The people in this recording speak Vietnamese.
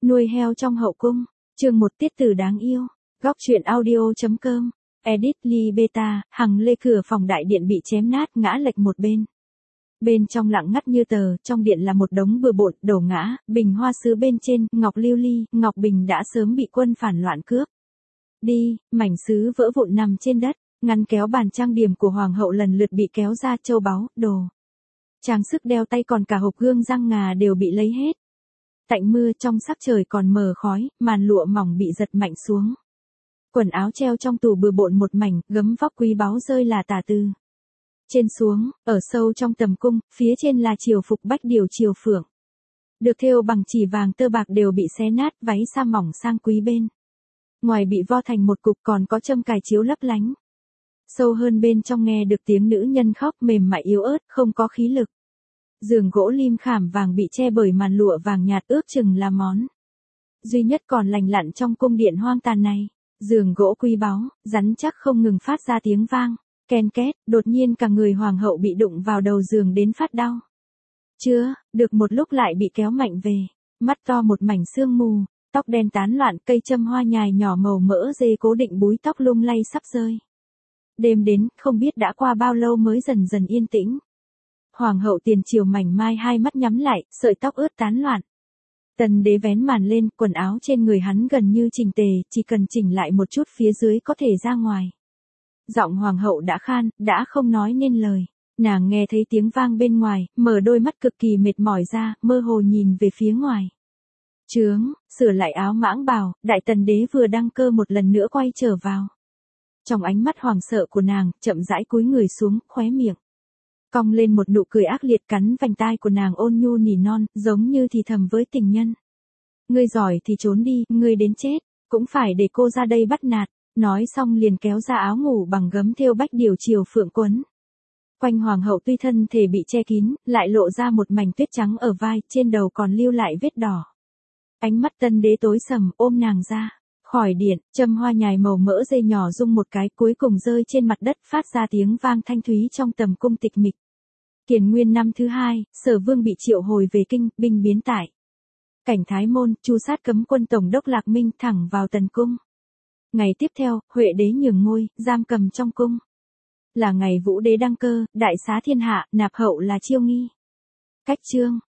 Nuôi heo trong hậu cung. Chương 1 tiết tử đáng yêu. Góc truyện audio.com. Edit Ly Beta, Hằng lê cửa phòng đại điện bị chém nát ngã lệch một bên. Bên trong lặng ngắt như tờ, trong điện là một đống bừa bộn, đổ ngã, bình hoa sứ bên trên, ngọc lưu ly, ngọc bình đã sớm bị quân phản loạn cướp. Đi, mảnh sứ vỡ vụn nằm trên đất, ngăn kéo bàn trang điểm của hoàng hậu lần lượt bị kéo ra, châu báu, đồ. Trang sức đeo tay còn cả hộp gương răng ngà đều bị lấy hết. Tạnh mưa trong sắc trời còn mờ khói, màn lụa mỏng bị giật mạnh xuống. Quần áo treo trong tủ bừa bộn một mảnh, gấm vóc quý báu rơi là tả từ trên xuống, ở sâu trong tầm cung, phía trên là triều phục bách điều triều phượng. Được thêu bằng chỉ vàng tơ bạc đều bị xé nát, váy sa mỏng sang quý bên ngoài bị vo thành một cục, còn có châm cài chiếu lấp lánh. Sâu hơn bên trong nghe được tiếng nữ nhân khóc mềm mại yếu ớt, không có khí lực. Giường gỗ lim khảm vàng bị che bởi màn lụa vàng nhạt, ước chừng là món duy nhất còn lành lặn trong cung điện hoang tàn này. Giường gỗ quý báu, rắn chắc không ngừng phát ra tiếng vang, ken két, đột nhiên cả người hoàng hậu bị đụng vào đầu giường đến phát đau. Chưa, được một lúc lại bị kéo mạnh về, mắt to một mảnh sương mù, tóc đen tán loạn, cây châm hoa nhài nhỏ màu mỡ dê cố định búi tóc lung lay sắp rơi. Đêm đến, không biết đã qua bao lâu mới dần dần yên tĩnh. Hoàng hậu tiền triều mảnh mai hai mắt nhắm lại, sợi tóc ướt tán loạn. Tần đế vén màn lên, quần áo trên người hắn gần như chỉnh tề, chỉ cần chỉnh lại một chút phía dưới có thể ra ngoài. Giọng hoàng hậu đã khan, đã không nói nên lời. Nàng nghe thấy tiếng vang bên ngoài, mở đôi mắt cực kỳ mệt mỏi ra, mơ hồ nhìn về phía ngoài. Trướng, sửa lại áo mãng bào, đại tần đế vừa đăng cơ một lần nữa quay trở vào. Trong ánh mắt hoảng sợ của nàng, chậm rãi cúi người xuống, khóe miệng cong lên một nụ cười ác liệt, cắn vành tai của nàng ôn nhu nỉ non, giống như thì thầm với tình nhân. Ngươi giỏi thì trốn đi, ngươi đến chết, cũng phải để cô ra đây bắt nạt. Nói xong liền kéo ra áo ngủ bằng gấm thêu bách điều triều phượng quấn. Quanh hoàng hậu tuy thân thể bị che kín, lại lộ ra một mảnh tuyết trắng ở vai, trên đầu còn lưu lại vết đỏ. Ánh mắt tân đế tối sầm, ôm nàng ra khỏi điện, châm hoa nhài màu mỡ dây nhỏ rung một cái, cuối cùng rơi trên mặt đất, phát ra tiếng vang thanh thúy trong tầm cung tịch mịch. Kiền Nguyên năm thứ 2, Sở Vương bị triệu hồi về kinh, binh biến tại cảnh Thái Môn, chu sát cấm quân tổng đốc Lạc Minh thẳng vào tần cung. Ngày tiếp theo, Huệ đế nhường ngôi, giam cầm trong cung. Là ngày Vũ đế đăng cơ, đại xá thiên hạ, nạp hậu là Chiêu Nghi. Cách chương,